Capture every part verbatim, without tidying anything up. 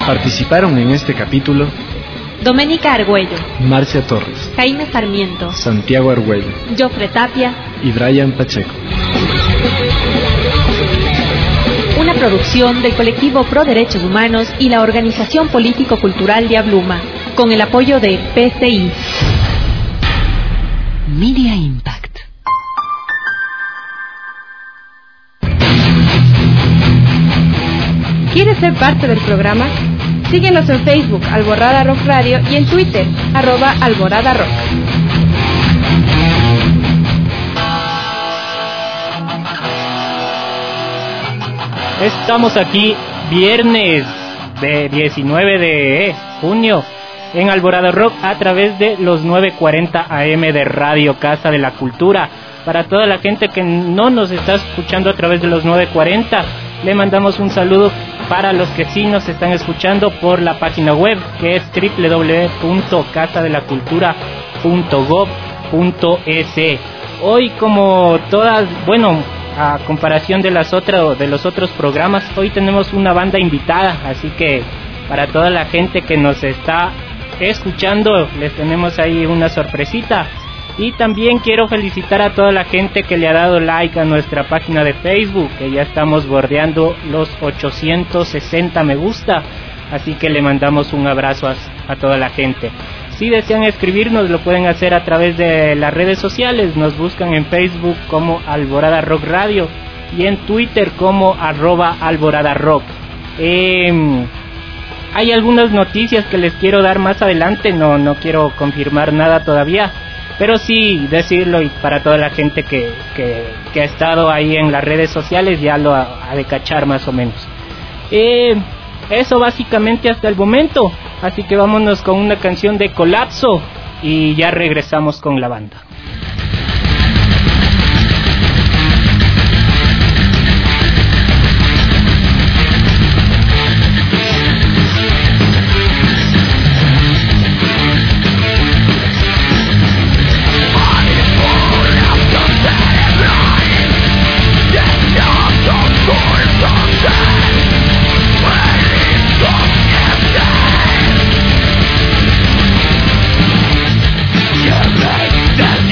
Participaron en este capítulo Doménica Argüello, Marcia Torres, Jaime Sarmiento, Santiago Argüello, Jofre Tapia y Brian Pacheco. Una producción del colectivo Pro Derechos Humanos y la Organización Político-Cultural de Abluma, con el apoyo de P C I. Media Impact. ¿Quieres ser parte del programa? Síguenos en Facebook, Alborada Rock Radio, y en Twitter, arroba Alborada Rock. Estamos aquí viernes de diecinueve de junio en Alborada Rock a través de los nueve cuarenta A M de Radio Casa de la Cultura. Para toda la gente que no nos está escuchando a través de los nueve cuarenta, le mandamos un saludo. Para los que sí nos están escuchando por la página web, que es doble u doble u doble u punto casa de la cultura punto gob punto es. Hoy, como todas, bueno, a comparación de las otras de los otros programas, hoy tenemos una banda invitada, así que para toda la gente que nos está escuchando, les tenemos ahí una sorpresita. Y también quiero felicitar a toda la gente que le ha dado like a nuestra página de Facebook, que ya estamos bordeando los ochocientos sesenta me gusta, así que le mandamos un abrazo a, a toda la gente. Si desean escribirnos, lo pueden hacer a través de las redes sociales. Nos buscan en Facebook como Alborada Rock Radio y en Twitter como arroba Alborada Rock. Eh, hay algunas noticias que les quiero dar más adelante, no, no quiero confirmar nada todavía, pero sí decirlo, y para toda la gente que, que, que ha estado ahí en las redes sociales ya lo ha, ha de cachar más o menos. Eh, eso básicamente hasta el momento, así que vámonos con una canción de Colapso y ya regresamos con la banda. That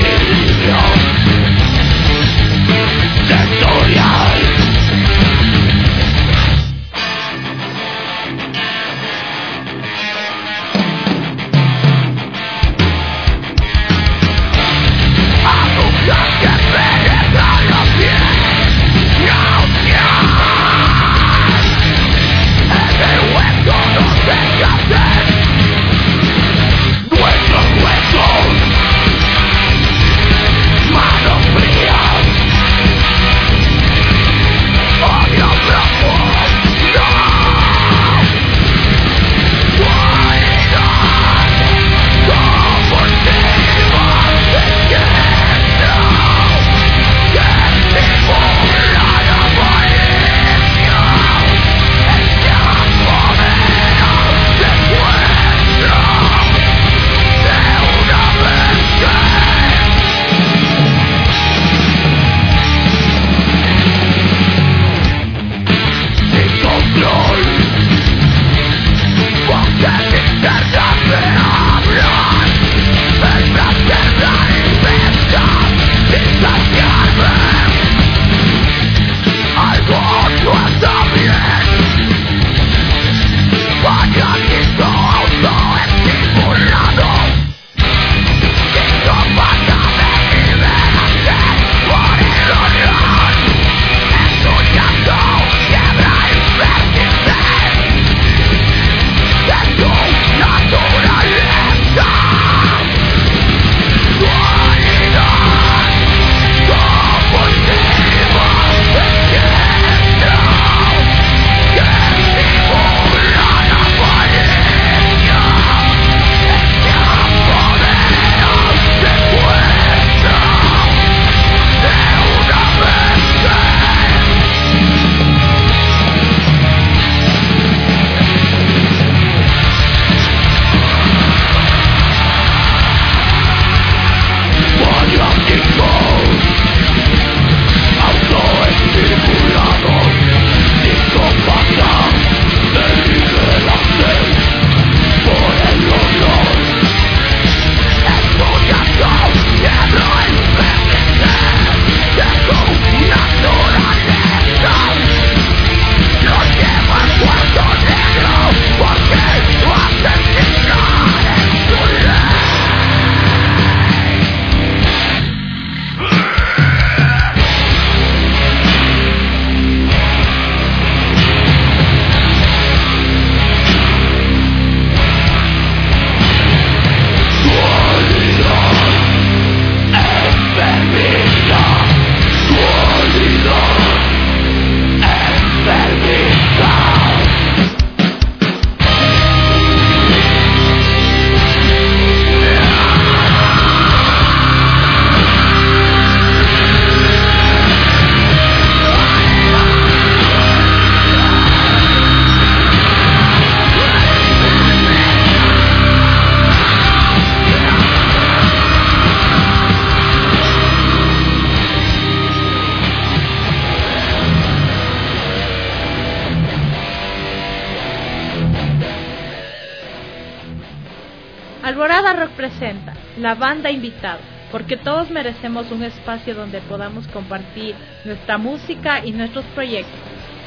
Alborada Rock presenta La Banda Invitada, porque todos merecemos un espacio donde podamos compartir nuestra música y nuestros proyectos.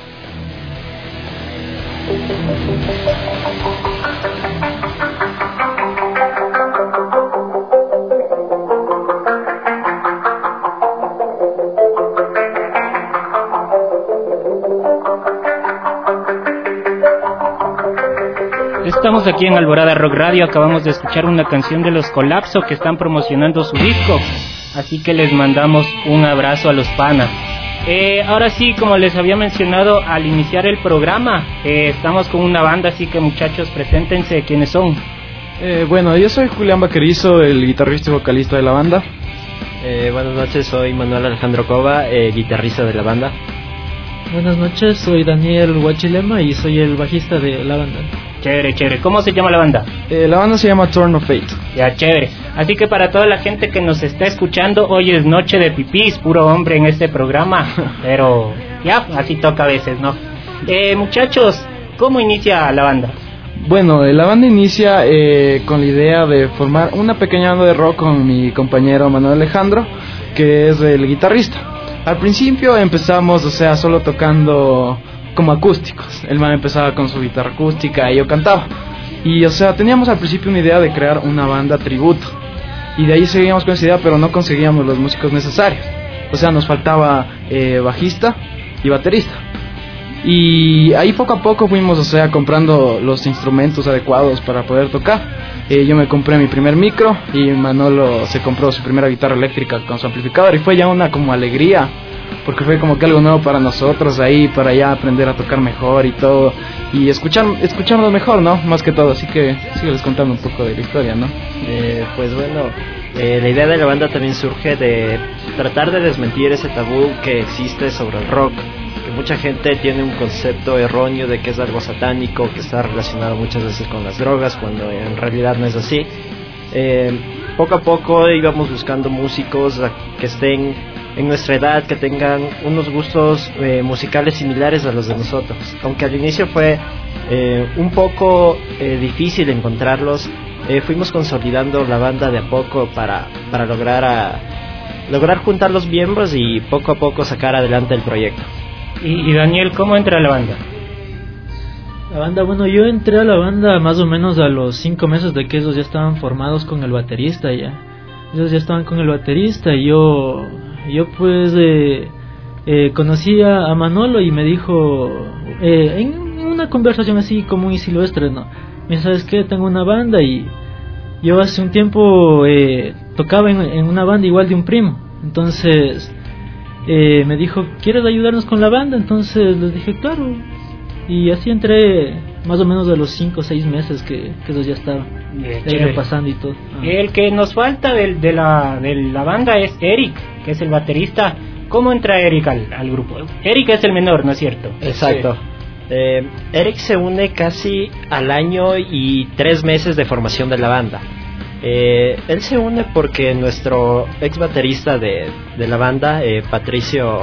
Estamos aquí en Alborada Rock Radio, acabamos de escuchar una canción de los Colapso que están promocionando su disco, así que les mandamos un abrazo a los panas. Eh, ahora sí, como les había mencionado al iniciar el programa, eh, estamos con una banda, así que muchachos, preséntense, ¿quiénes son? Eh, bueno, yo soy Julián Vaquerizo, el guitarrista y vocalista de la banda. Eh, buenas noches, soy Manuel Alejandro Cova, eh, guitarrista de la banda. Buenas noches, soy Daniel Huachilema y soy el bajista de la banda. Chévere, chévere. ¿Cómo se llama la banda? Eh, la banda se llama Turn of Fate. Ya, chévere. Así que para toda la gente que nos está escuchando, hoy es noche de pipís, puro hombre en este programa. Pero ya, así toca a veces, ¿no? Eh, muchachos, ¿cómo inicia la banda? Bueno, eh, la banda inicia eh, con la idea de formar una pequeña banda de rock con mi compañero Manuel Alejandro, que es el guitarrista. Al principio empezamos, o sea, solo tocando como acústicos. El man empezaba con su guitarra acústica y yo cantaba. Y, o sea, teníamos al principio una idea de crear una banda tributo. Y de ahí seguíamos con esa idea, pero no conseguíamos los músicos necesarios. O sea, nos faltaba eh, bajista y baterista. Y ahí poco a poco fuimos, o sea, comprando los instrumentos adecuados para poder tocar. Eh, yo me compré mi primer micro y Manolo se compró su primera guitarra eléctrica con su amplificador. Y fue ya una como alegría, porque fue como que algo nuevo para nosotros ahí, para ya aprender a tocar mejor y todo, y escuchar, escucharnos mejor, ¿no? Más que todo, así que sígueles contando un poco de la historia, ¿no? Eh, pues bueno, eh, la idea de la banda también surge de tratar de desmentir ese tabú que existe sobre el rock, que mucha gente tiene un concepto erróneo de que es algo satánico, que está relacionado muchas veces con las drogas, cuando en realidad no es así. Eh, poco a poco íbamos buscando músicos que estén en nuestra edad, que tengan unos gustos eh, musicales similares a los de nosotros, aunque al inicio fue eh, un poco eh, difícil encontrarlos. Eh, fuimos consolidando la banda de a poco para, para lograr, a, lograr juntar los miembros y poco a poco sacar adelante el proyecto. Y, y Daniel, ¿cómo entra a la banda? La banda, bueno, yo entré a la banda más o menos a los cinco meses de que ellos ya estaban formados con el baterista ya. Ellos ya estaban con el baterista y yo... Yo pues eh, eh, conocí a Manolo y me dijo, eh, en una conversación así común y silvestre, ¿no? Me dice, ¿sabes qué? Tengo una banda y yo hace un tiempo eh, tocaba en, en una banda igual de un primo. Entonces eh, me dijo, ¿quieres ayudarnos con la banda? Entonces les dije, claro. Y así entré más o menos a los cinco o seis meses que, que ellos ya estaban eh, pasando y todo. Ah. El que nos falta de, de, la, de la banda es Eric, que es el baterista. ¿Cómo entra Eric al, al grupo? Eric es el menor, ¿no es cierto? Exacto. Sí. Eh, Eric se une casi al año y tres meses de formación de la banda. Eh, él se une porque nuestro ex baterista de, de la banda, eh, Patricio...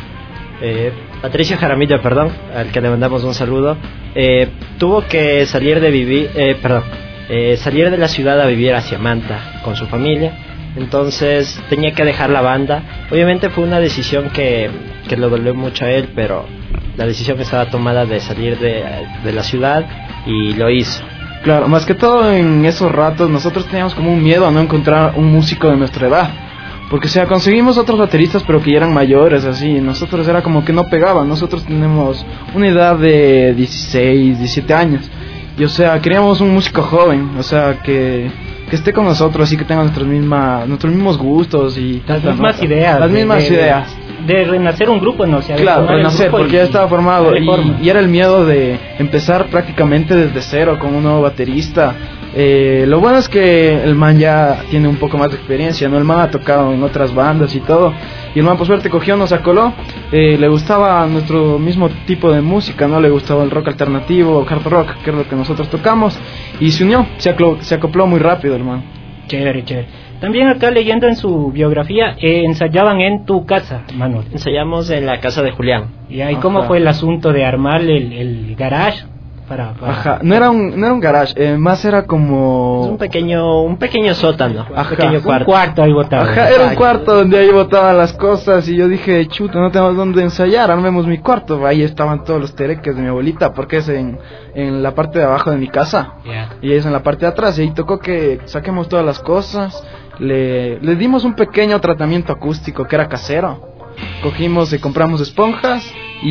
Eh, Patricio Jaramillo, perdón, al que le mandamos un saludo, eh, tuvo que salir de vivir, eh, perdón, eh, salir de la ciudad a vivir hacia Manta con su familia. Entonces tenía que dejar la banda. Obviamente fue una decisión que, que le dolió mucho a él, pero la decisión estaba tomada de salir de, de la ciudad y lo hizo. Claro, más que todo en esos ratos nosotros teníamos como un miedo a no encontrar un músico de nuestra edad. Porque, o sea, conseguimos otros bateristas, pero que ya eran mayores, así. Nosotros era como que no pegaban. Nosotros tenemos una edad de dieciséis, diecisiete años. Y, o sea, queríamos un músico joven, o sea, que, que esté con nosotros, así que tenga nuestras mismas, nuestros mismos gustos y las mismas nota. ideas. Las mismas de, ideas. De, de renacer un grupo, ¿no? O sea, claro, renacer, porque y, ya estaba formado. Y, y era el miedo de empezar prácticamente desde cero con un nuevo baterista. Eh, lo bueno es que el man ya tiene un poco más de experiencia, ¿no? El man ha tocado en otras bandas y todo. Y el man por suerte cogió, nos acoló. Eh, le gustaba nuestro mismo tipo de música, ¿no? Le gustaba el rock alternativo, hard rock, que es lo que nosotros tocamos. Y se unió, se acopló, se acopló muy rápido el man. Chévere, chévere. También acá leyendo en su biografía, eh, ensayaban en tu casa, Manuel. Ensayamos en la casa de Julián. ¿Y ahí cómo fue el asunto de armar el, el garage? para, para... Ajá, no era un, no era un garage, eh, más era como... Es un pequeño, un pequeño sótano, Ajá. un pequeño cuarto. Un cuarto ahí botado. Ajá, era un cuarto donde ahí botaban las cosas y yo dije, chuta, no tenemos dónde ensayar, armemos mi cuarto. Ahí estaban todos los tereques de mi abuelita, porque es en, en la parte de abajo de mi casa. Yeah. Y es en la parte de atrás, y ahí tocó que saquemos todas las cosas. Le, le dimos un pequeño tratamiento acústico que era casero. Cogimos y compramos esponjas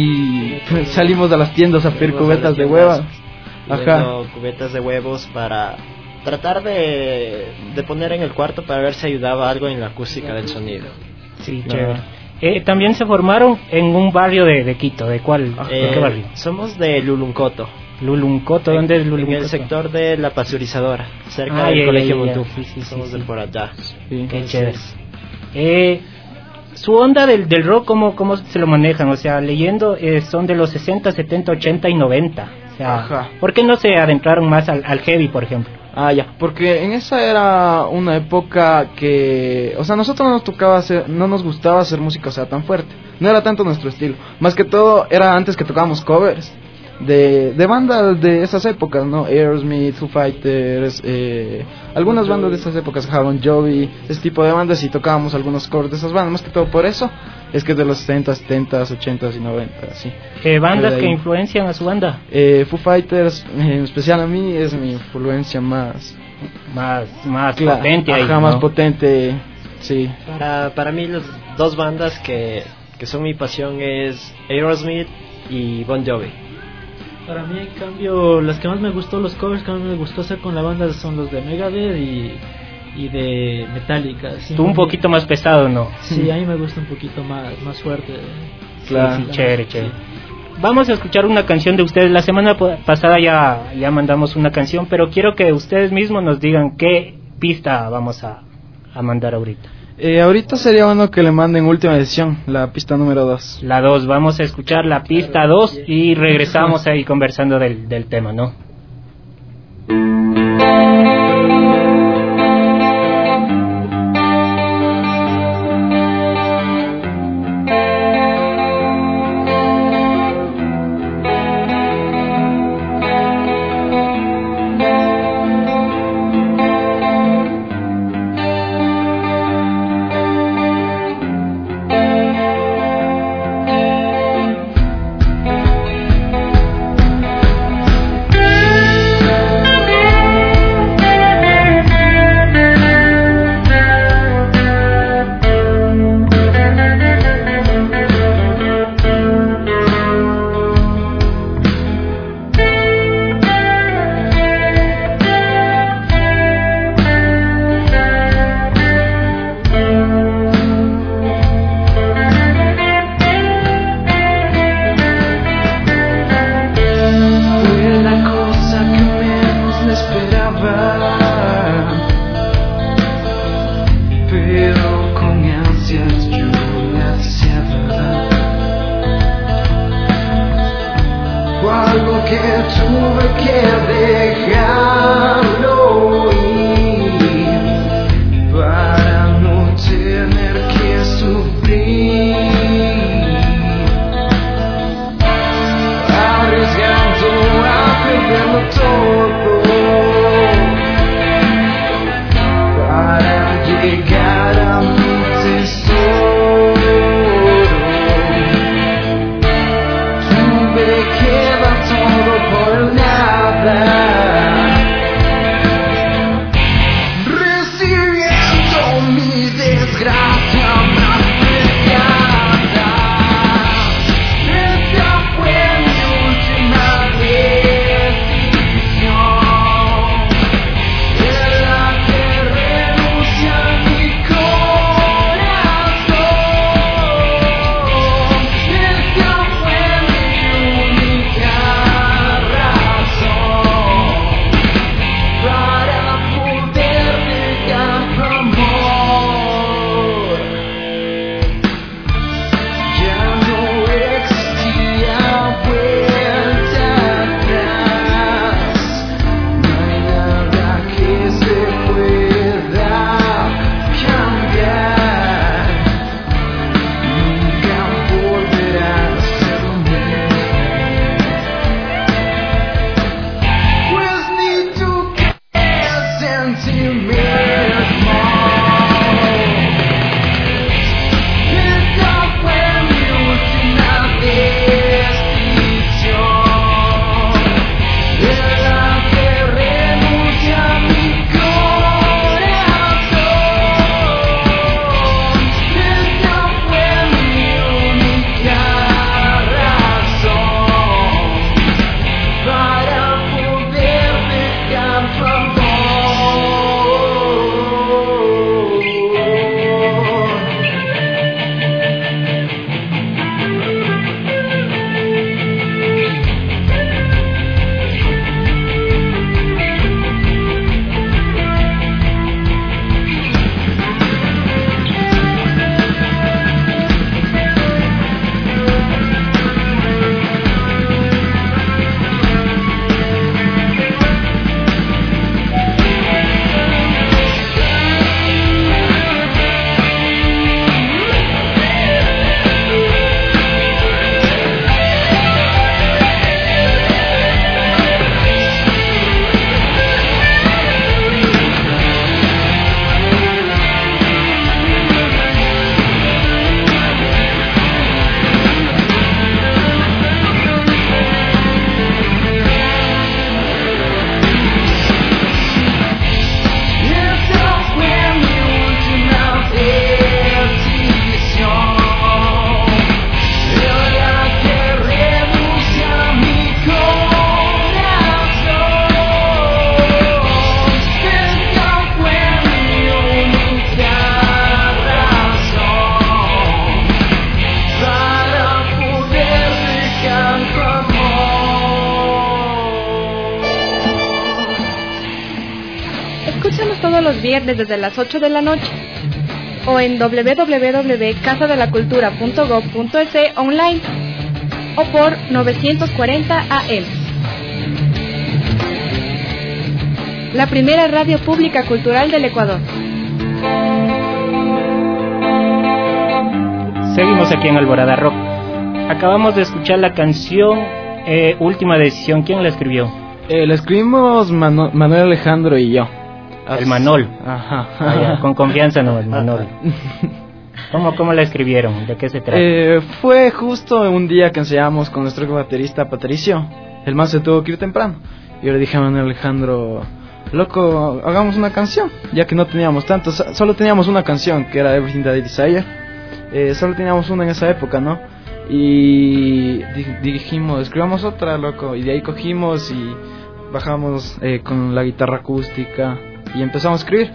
y salimos a las tiendas a pedir cubetas de huevas. Ajá. Cubetas de huevos para tratar de, de poner en el cuarto para ver si ayudaba algo en la acústica del sonido. Sí, No. chévere. Eh, también se formaron en un barrio de, de Quito. ¿De cuál? Eh, ¿De qué barrio? Somos de Luluncoto. Luluncoto, ¿dónde es En Luluncoto? el sector de la pasteurizadora, cerca Ah, del ya, colegio ya, ya. Montú. Sí, sí, sí, Somos sí. de por allá. Sí. Qué chévere. Eh, su onda del, del rock, ¿cómo, ¿cómo se lo manejan? O sea, leyendo, eh, son de los sesenta, setenta, ochenta y noventa. O sea, Ajá. ¿por qué no se adentraron más al, al heavy, por ejemplo? Ah, ya, porque en esa era una época que, o sea, nosotros no nos tocaba hacer, no nos gustaba hacer música, o sea, tan fuerte. No era tanto nuestro estilo. Más que todo era antes que tocábamos covers de, de bandas de esas épocas, ¿no? Aerosmith, Foo Fighters, eh, algunas bandas de esas épocas, Bon Jovi, ese tipo de bandas, y tocábamos algunos covers de esas bandas. Más que todo por eso es que es de los sesenta, setenta, ochenta y noventa, sí. Eh, bandas De ahí. que influencian a su banda. Eh, Foo Fighters, en especial a mí, es mi influencia más Más, más Claro, potente ahí, ajá, ¿no? más potente, sí. Para, para mí las dos bandas que, que son mi pasión es Aerosmith y Bon Jovi. Para mí, en cambio, las que más me gustó, los covers que más me gustó hacer con la banda son los de Megadeth y, y de Metallica. Sí, Tú un me- poquito más pesado, ¿no? Sí, a mí me gusta un poquito más, más fuerte. Claro. Sí, sí, chévere, chévere. Vamos a escuchar una canción de ustedes. La semana po- pasada ya, ya mandamos una canción, pero quiero que ustedes mismos nos digan qué pista vamos a, a mandar ahorita. Eh, ahorita sería bueno que le manden última edición, la pista número dos. La dos, vamos a escuchar la pista dos y regresamos ahí conversando del, del tema, ¿no? Thank Estamos todos los viernes desde las ocho de la noche o en doble u doble u doble u punto casa de la cultura punto gob punto es online o por novecientos cuarenta A M. La primera radio pública cultural del Ecuador. Seguimos aquí en Alborada Rock. Acabamos de escuchar la canción eh, Última Decisión. ¿Quién la escribió? Eh, la escribimos Manu- Manuel Alejandro y yo. El Manol. Ajá. Ah, ya, con confianza no, el Manol. ¿Cómo, ¿Cómo la escribieron? ¿De qué se trata? Eh, fue justo un día que ensayamos con nuestro baterista Patricio. El man se tuvo que ir temprano. Y yo le dije a Manuel Alejandro, loco, hagamos una canción. Ya que no teníamos tanto, solo teníamos una canción que era Everything That I Desire. Eh, solo teníamos una en esa época, ¿no? Y di- dijimos, escribamos otra, loco. Y de ahí cogimos y bajamos eh, con la guitarra acústica y empezamos a escribir.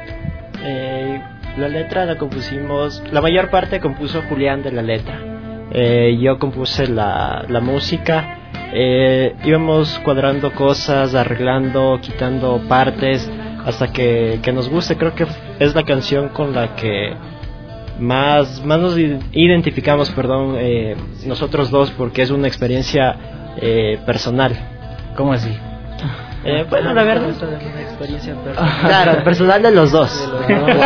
Eh, la letra la compusimos, la mayor parte compuso Julián de la letra. Eh, yo compuse la, la música. Eh, íbamos cuadrando cosas, arreglando, quitando partes hasta que, que nos guste. Creo que es la canción con la que más, más nos identificamos, perdón, eh, nosotros dos, porque es una experiencia eh, personal. ¿Cómo así? Eh, bueno, la verdad, Es una experiencia personal. claro, personal de los dos. De los dos.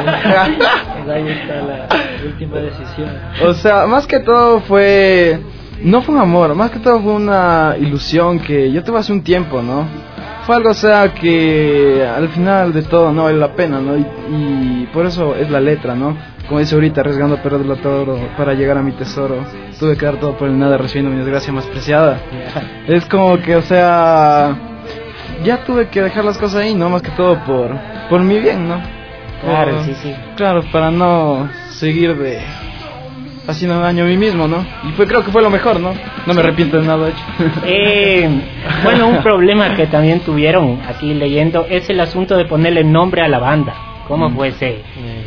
Ahí está la última decisión. O sea, más que todo fue... No fue un amor, más que todo fue una ilusión que yo tuve hace un tiempo, ¿no? Fue algo, o sea, que al final de todo no vale la pena, ¿no? Y, y por eso es la letra, ¿no? Como dice ahorita, arriesgando a perderlo todo para llegar a mi tesoro. Tuve que dar todo por el nada, recibiendo mi desgracia más preciada. Es como que, o sea... Ya tuve que dejar las cosas ahí, ¿no? Más que todo por, por mi bien, ¿no? Claro, Por- sí, sí. Claro, para no seguir de... haciendo daño a mí mismo, ¿no? Y fue, creo que fue lo mejor, ¿no? No me arrepiento de nada hecho. Eh, bueno, un problema que también tuvieron aquí leyendo es el asunto de ponerle nombre a la banda. ¿Cómo fue ese? Eh,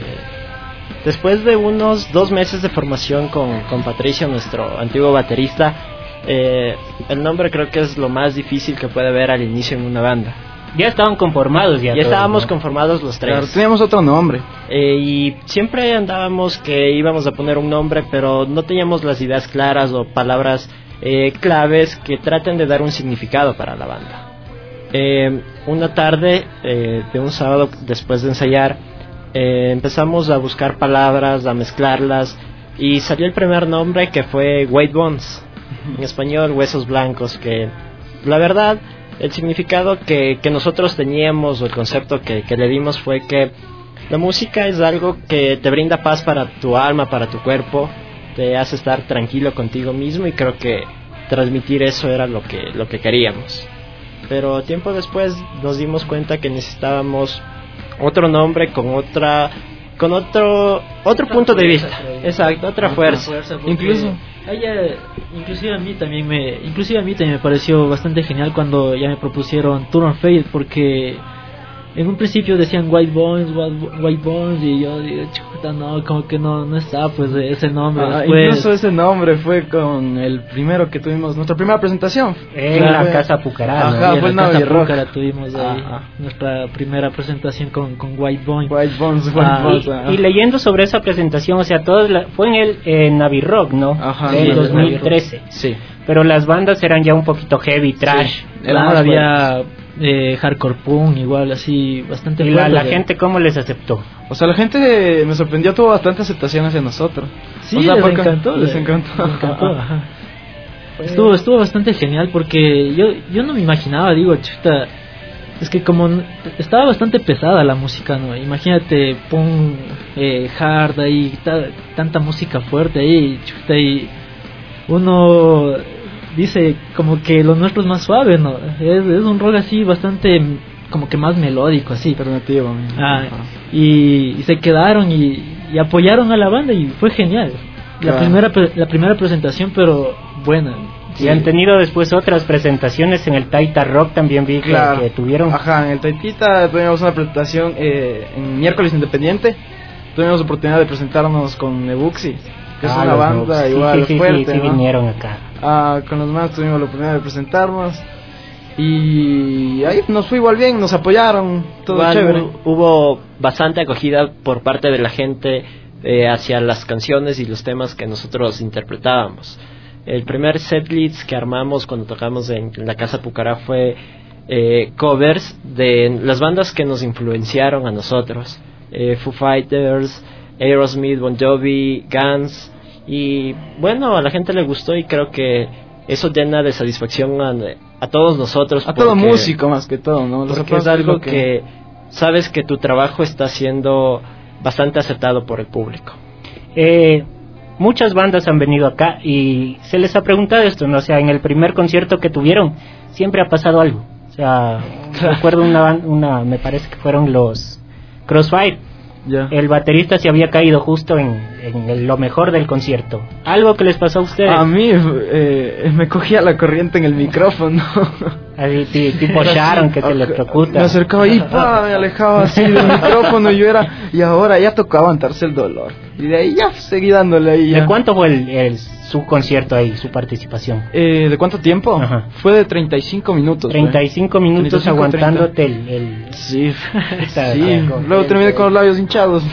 Después de unos dos meses de formación con, con Patricio, nuestro antiguo baterista, eh, el nombre creo que es lo más difícil que puede haber al inicio en una banda. Ya estaban conformados ya. Ya todos, estábamos ¿no? conformados los tres. Claro, teníamos otro nombre. Eh, y siempre andábamos que íbamos a poner un nombre, pero no teníamos las ideas claras o palabras eh, claves que traten de dar un significado para la banda. Eh, una tarde eh, de un sábado, después de ensayar, eh, empezamos a buscar palabras, a mezclarlas, y salió el primer nombre, que fue White Bones, en español Huesos Blancos, que la verdad el significado que, que nosotros teníamos, o el concepto que, que le dimos, fue que la música es algo que te brinda paz para tu alma, para tu cuerpo, te hace estar tranquilo contigo mismo, y creo que transmitir eso era lo que, lo que queríamos. Pero tiempo después nos dimos cuenta que necesitábamos otro nombre con otra con otro otro Otra punto de fuerza, vista. creo yo. Exacto, otra fuerza. porque Incluso- a ella, inclusive a mí también me inclusive a mí también me pareció bastante genial cuando ya me propusieron Turn on Fate, porque en un principio decían White Bones, White, White Bones, y yo digo, chuta, no, como que no no está pues ese nombre. Ah, Después, incluso ese nombre fue con el primero que tuvimos, nuestra primera presentación. En Claro. la Casa Pucará. ¿no? Ajá, y en fue la el Casa Navi Rock. Púcara tuvimos ahí Ajá. nuestra primera presentación con, con White Bones. White Bones, White Ah, Bones. Y, ajá. y leyendo sobre esa presentación, o sea, todos la- fue en el eh, Navi Rock, ¿no? Ajá, Del sí, el dos mil trece. Sí. Pero las bandas eran ya un poquito heavy, trash. Era Claro, más había eh, hardcore punk, igual así, bastante Y la, fuerte. la gente, ¿cómo les aceptó? O sea, la gente me sorprendió, tuvo bastante aceptación hacia nosotros. Sí, O sea, les porque- encantó. Les encantó. les encantó, ajá. Estuvo, estuvo bastante genial porque yo, yo no me imaginaba, digo, chuta, es que como n- estaba bastante pesada la música, ¿no? Imagínate, punk, eh, hard ahí, ta- tanta música fuerte ahí, chuta, y uno dice como que lo nuestro es más suave, ¿no? Es, es un rock así bastante, como que más melódico, así. Alternativo. Ah, Ajá. y, y se quedaron y, y apoyaron a la banda y fue genial. La Claro. primera pre- la primera presentación, pero buena. Y han tenido después otras presentaciones en el Taita Rock, también vi que, Claro. que tuvieron. Ajá, en el Taitita tuvimos una presentación eh, en miércoles independiente. Tuvimos oportunidad de presentarnos con Nebuxi, que es Ah, una los banda Dogs. Sí, igual sí, sí, fuerte, sí, sí, ¿no? vinieron acá. Ah, con los más tuvimos la oportunidad de presentarnos. y ahí nos fue igual bien, nos apoyaron, todo igual chévere. hu- Hubo bastante acogida por parte de la gente eh, hacia las canciones y los temas que nosotros interpretábamos. El primer setlist que armamos cuando tocamos en, en la Casa Pucará fue eh, covers de las bandas que nos influenciaron a nosotros. Eh, Foo Fighters, Aerosmith, Bon Jovi, Guns. Y bueno, a la gente le gustó y creo que eso llena de satisfacción a, a todos nosotros. A todo porque- músico más que todo, ¿no? Los porque es aplausos algo que... que sabes que tu trabajo está siendo bastante aceptado por el público. Eh, muchas bandas han venido acá y se les ha preguntado esto, ¿no? O sea, en el primer concierto que tuvieron siempre ha pasado algo. O sea, recuerdo una, ban- una, me parece que fueron los Crossfire. Ya. El baterista se había caído justo en, en el- lo mejor del concierto. ¿Algo que les pasó a ustedes? A mí eh, me cogía la corriente en el micrófono. Así, ti- tipo Sharon que se electrocuta. Me acercaba y pa, me alejaba así del micrófono y yo era, y ahora ya tocaba aguantarse el dolor. Y de ahí ya seguí dándole ahí ya. ¿De cuánto fue el, el- su concierto ahí, su participación? Eh, ¿De cuánto tiempo? Ajá. Fue de treinta y cinco minutos. treinta y cinco minutos treinta y cinco, aguantándote el... el- Sí, Está sí. bien. Luego terminé con los labios hinchados.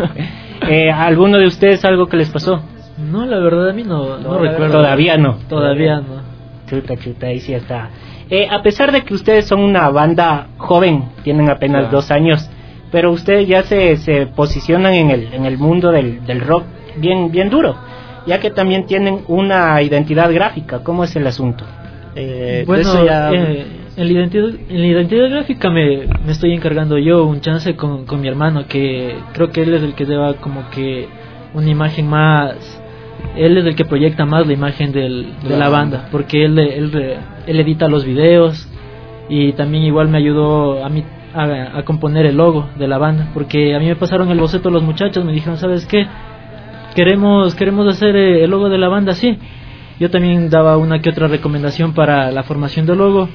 Eh, ¿Alguno de ustedes algo que les pasó? No, la verdad a mí no, no, recuerdo. Todavía no. Todavía no. Chuta, chuta, ahí sí está. Eh, a pesar de que ustedes son una banda joven, tienen apenas Claro. dos años, pero ustedes ya se, se posicionan en el, en el mundo del, del rock bien, bien duro, ya que también tienen una identidad gráfica. ¿Cómo es el asunto? Eh, de Bueno, eso ya- eh, en, la identidad, en la identidad gráfica me, me estoy encargando yo un chance con, con mi hermano, que creo que él es el que lleva como que una imagen más, él es el que proyecta más la imagen del, de La la banda. banda, porque él, él, él edita los videos y también igual me ayudó a mí a, a componer el logo de la banda, porque a mí me pasaron el boceto los muchachos, me dijeron, ¿sabes qué? Queremos, queremos hacer eh, el logo de la banda así. Yo también daba una que otra recomendación para la formación del logo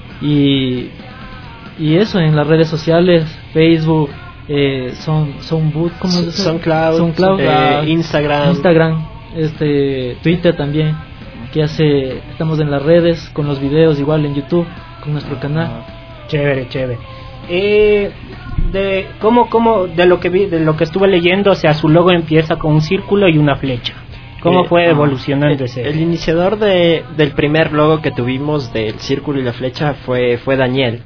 y, y eso en las redes sociales, Facebook, eh, son, Soundboot, ¿cómo se dice? SoundCloud, SoundCloud, eh, ah, Instagram. Instagram, este, Twitter también, que hace, estamos en las redes con los videos igual en YouTube con nuestro canal. Chévere, chévere. Eh, de cómo, cómo, de lo que vi, de lo que estuve leyendo, o sea, su logo empieza con un círculo y una flecha. ¿Cómo Eh, fue ah, evolucionando el, ese? el iniciador de, del primer logo que tuvimos del círculo y la flecha fue, fue Daniel.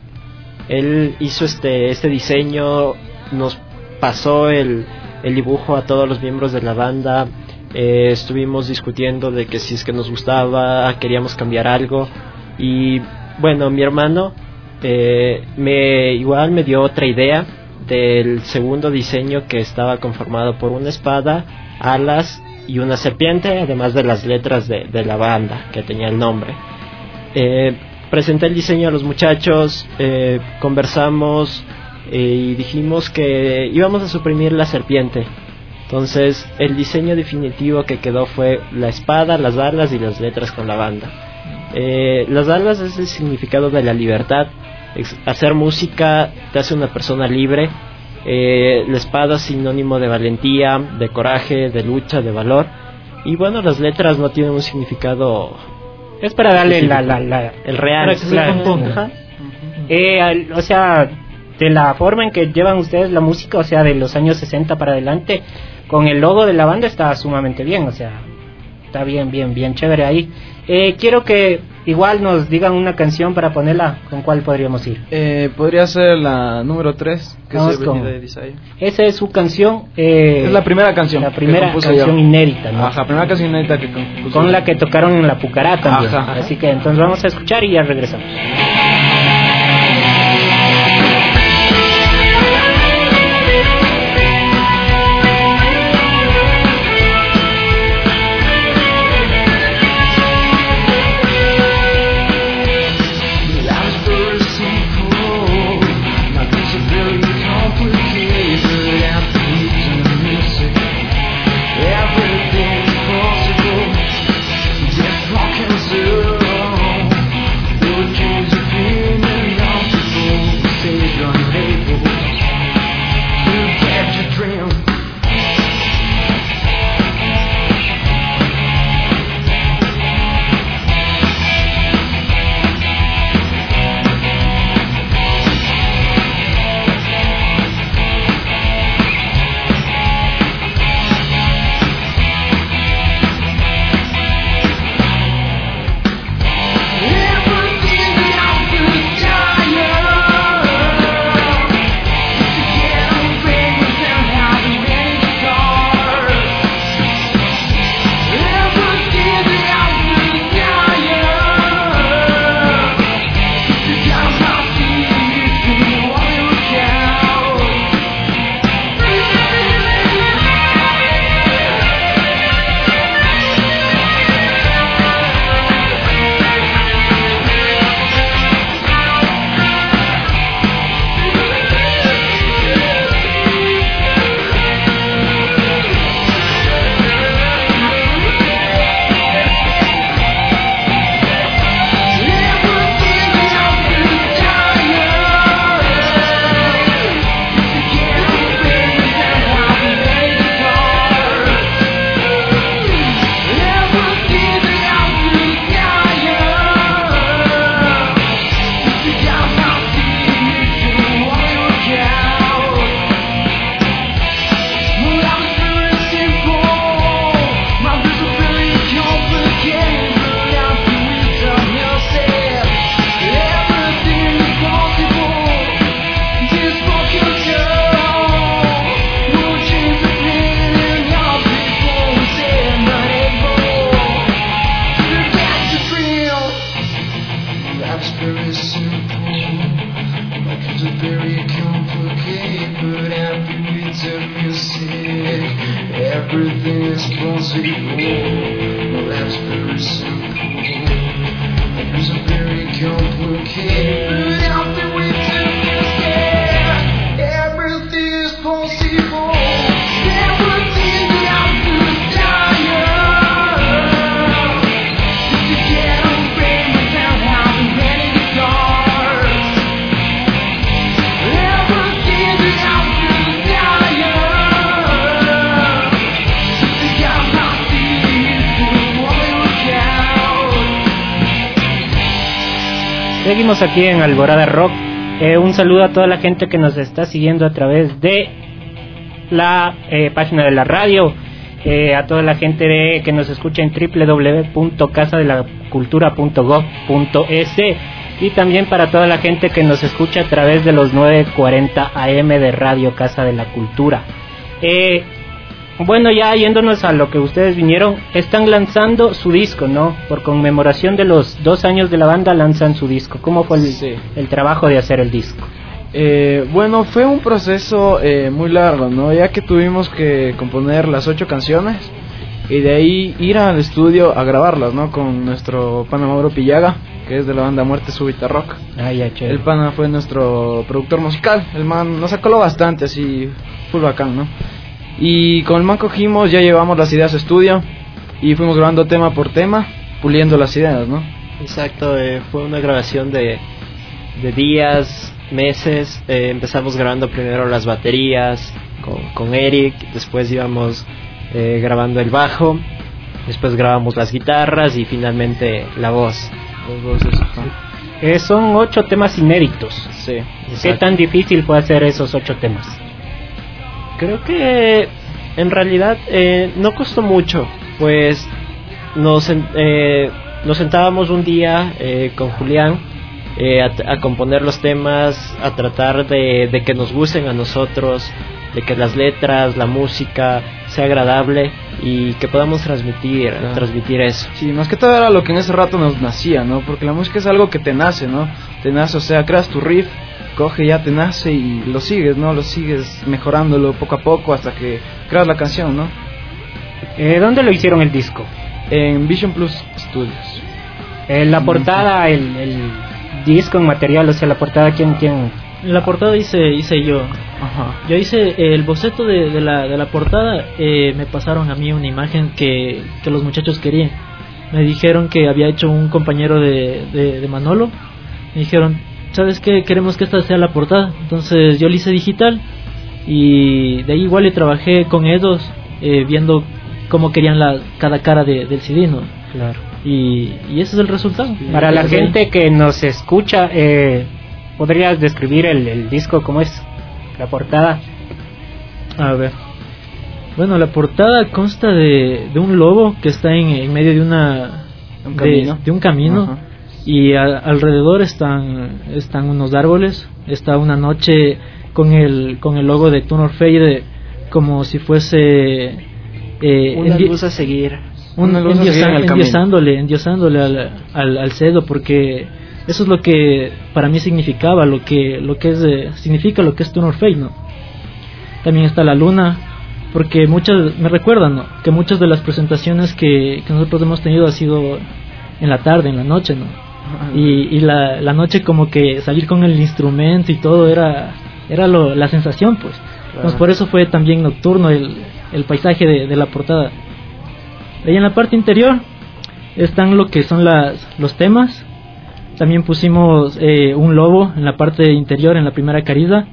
Él hizo este, este diseño, nos pasó el, el dibujo a todos los miembros de la banda. Eh, estuvimos discutiendo de que si es que nos gustaba, queríamos cambiar algo. Y bueno, mi hermano eh, me igual me dio otra idea del segundo diseño, que estaba conformado por una espada, alas y una serpiente, además de las letras de, de la banda que tenía el nombre. Eh, presenté el diseño a los muchachos, eh, conversamos eh, y dijimos que íbamos a suprimir la serpiente. Entonces el diseño definitivo que quedó fue la espada, las alas y las letras con la banda. Eh, las alas es el significado de la libertad. Ex- hacer música te hace una persona libre. Eh, la espada es sinónimo de valentía, de coraje, de lucha, de valor. Y bueno, las letras no tienen un significado. Es para darle la, la, la, El real. Para que se Claro. componga. Ajá. Eh, al- o sea, de la forma en que llevan ustedes la música, o sea, de los años sesenta para adelante, con el logo de la banda está sumamente bien, o sea, está bien, bien, bien chévere ahí. Eh, quiero que igual nos digan una canción para ponerla, ¿con cuál podríamos ir? Eh, podría ser la número tres, que Vamos es con- Avenida de Desire. Esa es su canción. eh, Es la primera canción. La que primera compuse canción yo. inédita, ¿no? Ajá, la primera canción inédita que compuse. Con la que tocaron en la Pucará también. Ajá. Así que entonces vamos a escuchar y ya regresamos. Just walking through, your dreams are a very complicated, but happy it's a mistake. Everything is possible. Well, that's very simple. It's a very complicated, but happy it's a mistake. Everything is possible. Everything that I'm desire. To get away without having any scars. Everything that I'm desire. To get my feet to only look out. Seguimos aquí en Alborada Rock. Eh, un saludo a toda la gente que nos está siguiendo a través de la eh, página de la radio, eh, a toda la gente de, que nos escucha en doble u doble u doble u punto casa de la cultura punto gob punto es y también para toda la gente que nos escucha a través de los nueve cuarenta A M de Radio Casa de la Cultura. Eh, bueno, ya yéndonos a lo que ustedes vinieron, están lanzando su disco, ¿no? Por conmemoración de los dos años de la banda lanzan su disco. ¿Cómo fue el, Sí. el trabajo de hacer el disco? Eh, bueno, fue un proceso eh, muy largo, ¿no? Ya que tuvimos que componer las ocho canciones y de ahí ir al estudio a grabarlas, ¿no? Con nuestro pana Mauro Pillaga, que es de la banda Muerte Súbita Rock. Ah, ya, chévere. El pana fue nuestro productor musical. El man nos acoló bastante, así, full bacán, ¿no? Y con el man cogimos, ya llevamos las ideas a estudio y fuimos grabando tema por tema, puliendo las ideas, ¿no? Exacto, eh, fue una grabación de, de días, meses. Eh, empezamos grabando primero las baterías con, con Eric, después íbamos eh, grabando el bajo, después grabamos las guitarras y finalmente la voz. Los voces, ajá. Eh, son ocho temas inéditos. Sí. ¿Qué Exacto. tan difícil fue hacer esos ocho temas? Creo que en realidad eh, no costó mucho, pues nos, sen- eh, nos sentábamos un día eh, con Julián eh, a, a componer los temas, a tratar de, de que nos gusten a nosotros, de que las letras, la música sea agradable y que podamos transmitir, Claro. transmitir eso. Sí, más que todo era lo que en ese rato nos nacía, ¿no? Porque la música es algo que te nace, ¿no? Te nace, o sea, creas tu riff, coge, ya te nace y lo sigues, ¿no? Lo sigues mejorándolo poco a poco hasta que creas la canción, ¿no? Eh, ¿Dónde lo hicieron el disco? En Vision Plus Studios. Eh, la portada, el, el disco en material, o sea, la portada, ¿quién, quién? La portada hice hice yo. Ajá. Yo hice eh, el boceto de, de, la, de la portada. Eh, me pasaron a mí una imagen que, que los muchachos querían. Me dijeron que había hecho un compañero de, de, de Manolo. Me dijeron, ¿sabes qué? Queremos que esta sea la portada. Entonces yo la hice digital. Y de ahí igual le trabajé con ellos, eh, viendo cómo querían la, cada cara de, del C D, ¿no? Claro. Y, y ese es el resultado. Para la Desde ahí. gente que nos escucha, eh, ¿podrías describir el, el disco cómo es? La portada. A ver. Bueno, la portada consta de, de un lobo que está en, en medio de una Un de, camino. de un camino Ajá. y a- alrededor están están unos árboles. Está una noche con el con el logo de Tunor Fade como si fuese eh, Una endi- luz a seguir. un- una luz a endiosa- seguir en el camino. endiosándole, endiosándole al, al, al cedo, porque eso es lo que para mí significaba, lo que lo que es eh, significa lo que es Tunor Fade, ¿no? También está la luna, porque muchas me recuerdan, ¿no? Que muchas de las presentaciones que, que nosotros hemos tenido ha sido en la tarde, en la noche, ¿no? Y, y la, la noche como que salir con el instrumento y todo era era lo, la sensación, pues. Entonces, por eso fue también nocturno el, el paisaje de, de la portada. Ahí en la parte interior están lo que son las los temas. También pusimos eh, un lobo en la parte interior, en la primera carida,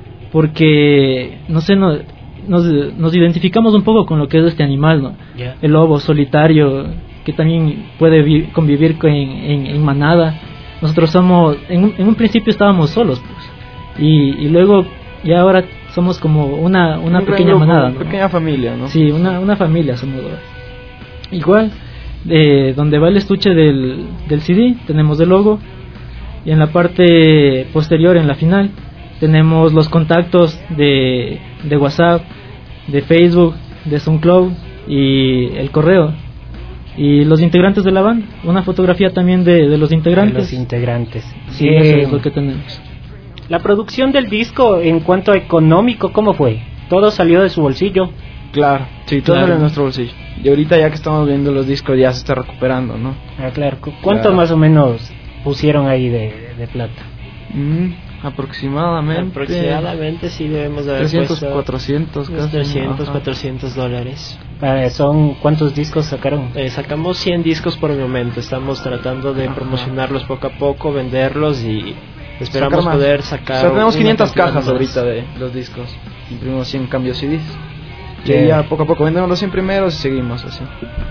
porque no sé, no, nos, nos identificamos un poco con lo que es este animal, ¿no? Yeah. El lobo solitario que también puede vi- convivir con, en, en manada. Nosotros somos, en un, en un principio estábamos solos, pues, y, y luego ya ahora somos como una, una Un gran pequeña grupo, manada, una ¿no? pequeña familia, ¿no? Sí, una, una familia somos ahora. Igual, eh, donde va el estuche del, del C D, tenemos el logo, y en la parte posterior, en la final, tenemos los contactos de, de WhatsApp, de Facebook, de SoundCloud y el correo. Y los integrantes de la banda, una fotografía también de, de los De integrantes. los integrantes. Sí, Eh, eso es lo que tenemos. la producción del disco en cuanto a económico, ¿cómo fue? ¿Todo salió de su bolsillo? Claro, sí, todo Claro. sale de nuestro bolsillo. Y ahorita ya que estamos viendo los discos ya se está recuperando, ¿no? Ah, claro. ¿Cu- ¿Cuánto Claro. más o menos pusieron ahí de, de plata? Mm, aproximadamente. Aproximadamente sí debemos de haber trescientos, puesto cuatrocientos, unos casi. trescientos, Ajá. cuatrocientos dólares. Ah, ¿Son cuántos discos sacaron? Eh, sacamos cien discos por el momento. Estamos tratando de Ajá. promocionarlos poco a poco, venderlos y esperamos Sacar más. poder O sacar. sea, tenemos una quinientas cantidad cajas más. ahorita de los discos. Imprimimos cien cambios C Ds. Y Yeah. ya poco a poco vendemos los cien primeros y seguimos así.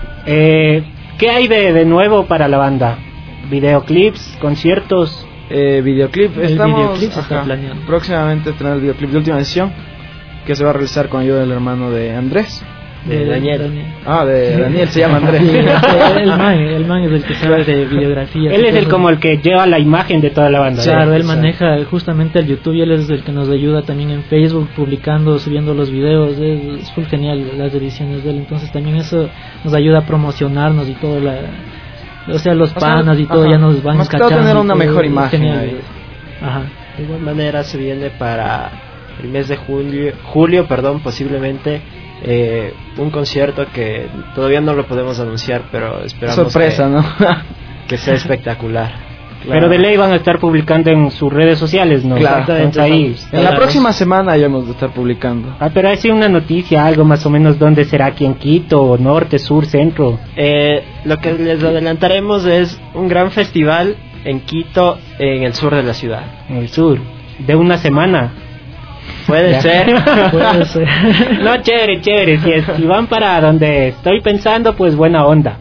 Eh, ¿Qué hay de, de nuevo para la banda? ¿Videoclips? ¿Conciertos? Eh, videoclip, El estamos videoclip se está ajá, planeando. próximamente tener el videoclip de última edición que se va a realizar con ayuda del hermano de Andrés. De Daniel. Ah, de Daniel, se llama Andrés. el man, el man es el que sabe de videografía. Él es el Cosas. como el que lleva la imagen de toda la banda. Claro, ¿no? él O sea, maneja justamente el YouTube y él es el que nos ayuda también en Facebook, publicando, subiendo los videos. Es, es full genial las ediciones de él. Entonces también eso nos ayuda a promocionarnos y todo. La, o sea, los O sea, panas y todo ajá, ya nos van más que todo cachando. tener y una todo, mejor es imagen genial. ahí. Ajá. De igual manera se viene para el mes de julio, julio perdón, posiblemente eh, un concierto que todavía no lo podemos anunciar, pero esperamos Sorpresa, que, ¿no? que sea espectacular. Pero de ley van a estar publicando en sus redes sociales, ¿no? Claro. Entonces ahí. En la próxima semana ya vamos a estar publicando. Ah, pero hay sí una noticia, algo más o menos, ¿dónde será? ¿Aquí en Quito? ¿Norte, sur, centro? Eh, lo que les adelantaremos es un gran festival en Quito, en el sur de la ciudad. En el sur. ¿De una semana? Puede Ya. ser. Puede ser. No, chévere, chévere. Si, es- si van para donde estoy pensando, pues buena onda.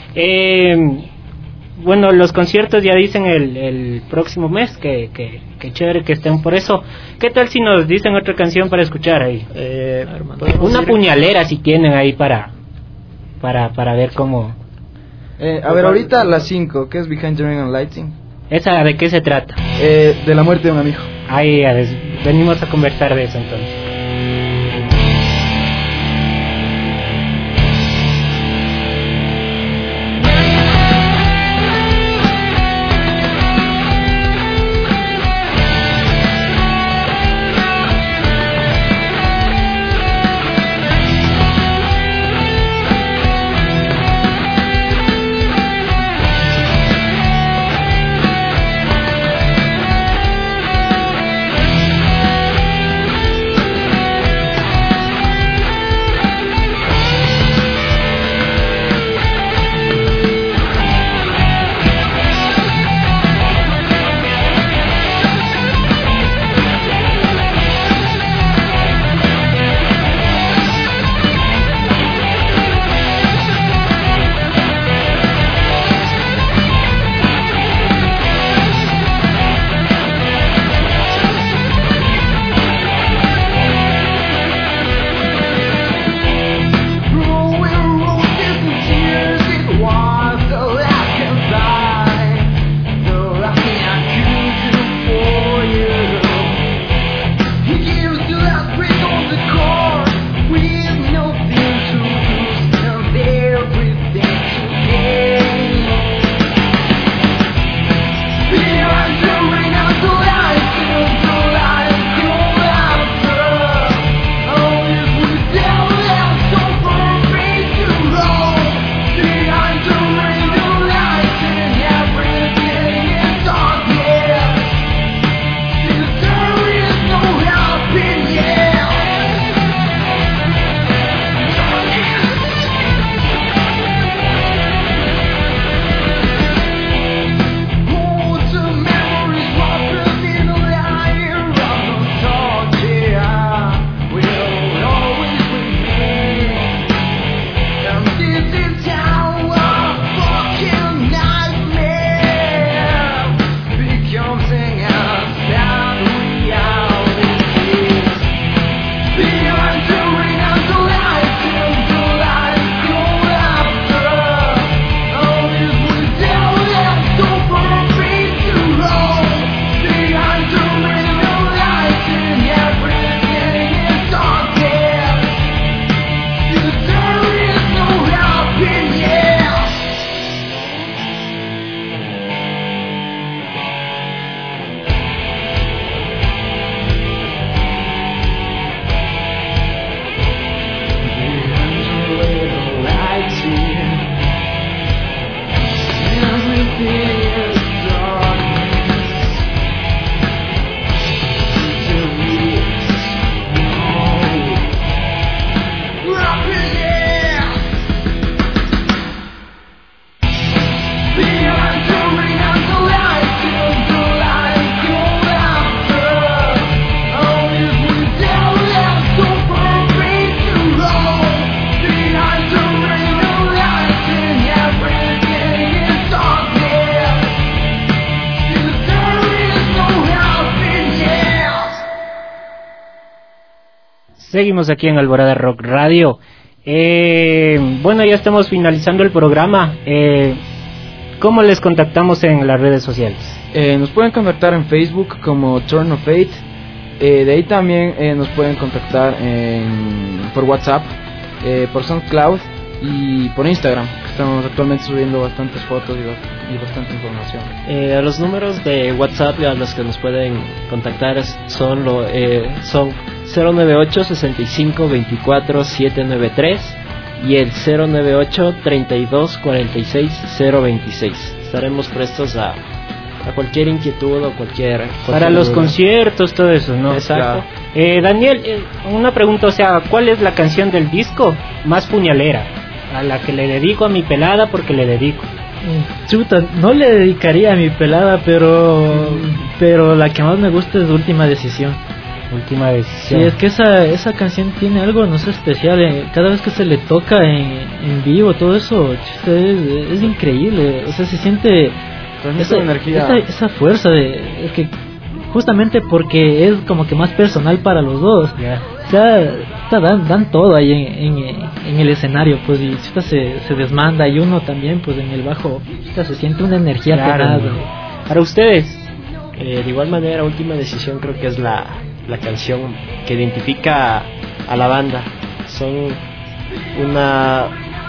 Eh, bueno, los conciertos ya dicen el, el próximo mes, que, que, que chévere que estén por eso. ¿Qué tal si nos dicen otra canción para escuchar ahí? Eh, Hermano. podemos Una ir- puñalera si tienen ahí para, para, para ver cómo... Eh, a ver, ahorita las cinco, que es Behind the Ring and Lighting. ¿Esa de qué se trata? Eh, de la muerte de un amigo. Ahí a ver, venimos a conversar de eso entonces. Thank Seguimos aquí en Alborada Rock Radio. Eh, bueno, ya estamos finalizando el programa. Eh, ¿Cómo les contactamos en las redes sociales? Eh, nos pueden contactar en Facebook como Turn of Fate. Eh, de ahí también eh, nos pueden contactar en, por WhatsApp, eh, por SoundCloud y por Instagram. Estamos actualmente subiendo bastantes fotos y, y bastante información. Eh, a los números de WhatsApp a los que nos pueden contactar son, lo, eh, son cero nueve ocho, sesenta y cinco, veinticuatro, setecientos noventa y tres y el cero nueve ocho, treinta y dos, cuarenta y seis, cero veintiséis. Estaremos prestos a, a cualquier inquietud o cualquier... cualquier Para los duda. conciertos, todo eso, ¿no? Exacto. Eh, Daniel, eh, una pregunta, o sea, ¿cuál es la canción del disco más puñalera? A la que le dedico a mi pelada porque le dedico. Chuta, no le dedicaría a mi pelada, pero pero la que más me gusta es Última Decisión. Última Sí, decisión. es que esa esa canción tiene algo, no sé, especial. eh, Cada vez que se le toca en, en vivo, todo eso, chuta, es, es increíble. O sea, se siente Transmite esa, energía. esa, esa fuerza de... Es que justamente porque es como que más personal para los dos. Ya. O sea, chuta, dan, dan todo ahí en, en, en el escenario, pues, y chuta, se, se desmanda, y uno también, pues, en el bajo, chuta, se siente una energía Claro. tenaz. Para ustedes, Eh, de igual manera, Última Decisión creo que es la, la canción que identifica a, a la banda. Son una,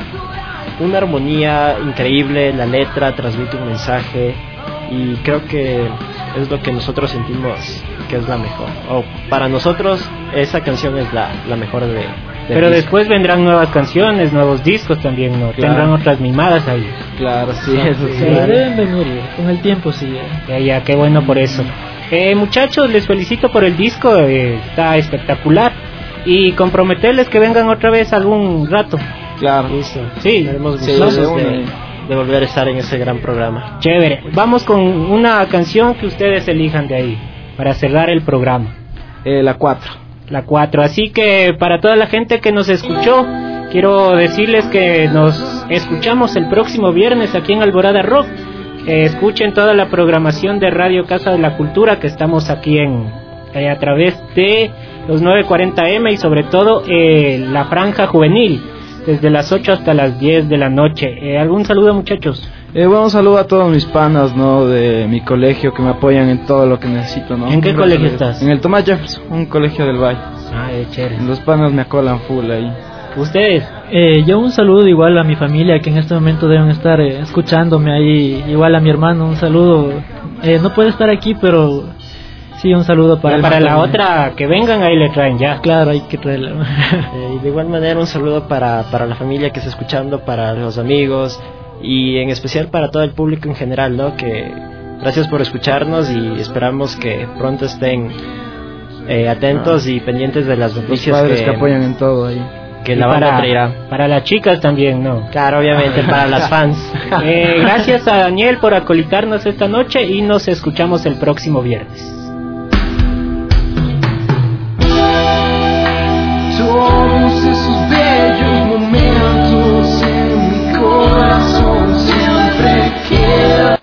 una armonía increíble, la letra transmite un mensaje y creo que es lo que nosotros sentimos que es la mejor. O para nosotros esa canción es la, la mejor de... del pero disco. después vendrán nuevas canciones, nuevos discos también, ¿no? Claro. Tendrán otras mimadas ahí. Claro, sí, eso sí. Sí, deben venir, con el tiempo, sí. eh. Ya, ya, qué bueno por eso. Eh, muchachos, les felicito por el disco, eh, está espectacular. Y comprometerles que vengan otra vez algún rato. Claro. Listo. Sí, Estaremos sí, gustosos de de, una. de volver a estar en ese gran programa. chévere. Vamos con una canción que ustedes elijan de ahí, para cerrar el programa. Eh, la cuatro. La cuatro. Así que para toda la gente que nos escuchó, quiero decirles que nos escuchamos el próximo viernes aquí en Alborada Rock. Eh, escuchen toda la programación de Radio Casa de la Cultura, que estamos aquí en eh, a través de los nueve cuarenta eme y sobre todo eh, la franja juvenil, desde las ocho hasta las diez de la noche. Eh, ¿Algún saludo, muchachos? Eh, bueno, un saludo a todos mis panas, ¿no? De mi colegio, que me apoyan en todo lo que necesito, ¿no? ¿En qué colegio estás? En el Tomás Jefferson, un colegio del Valle. Ah, de chévere. Los panas me acolan full ahí. ¿Ustedes? Eh, yo un saludo igual a mi familia que en este momento deben estar eh, escuchándome ahí, igual a mi hermano, un saludo. Eh, no puede estar aquí, pero sí, un saludo para Para, él para la también. otra, que vengan ahí le traen ya. Claro, hay que traerla. Eh, y de igual manera un saludo para, para la familia que está escuchando, para los amigos y en especial para todo el público en general, ¿no? Que gracias por escucharnos y esperamos que pronto estén eh, atentos y pendientes de las Los noticias padres que, que apoyan en todo ahí. que Y la banda para, traerá. para las chicas también, ¿no? Claro, obviamente, para las fans. Eh, gracias a Daniel por acolitarnos esta noche y nos escuchamos el próximo viernes. To all those sisters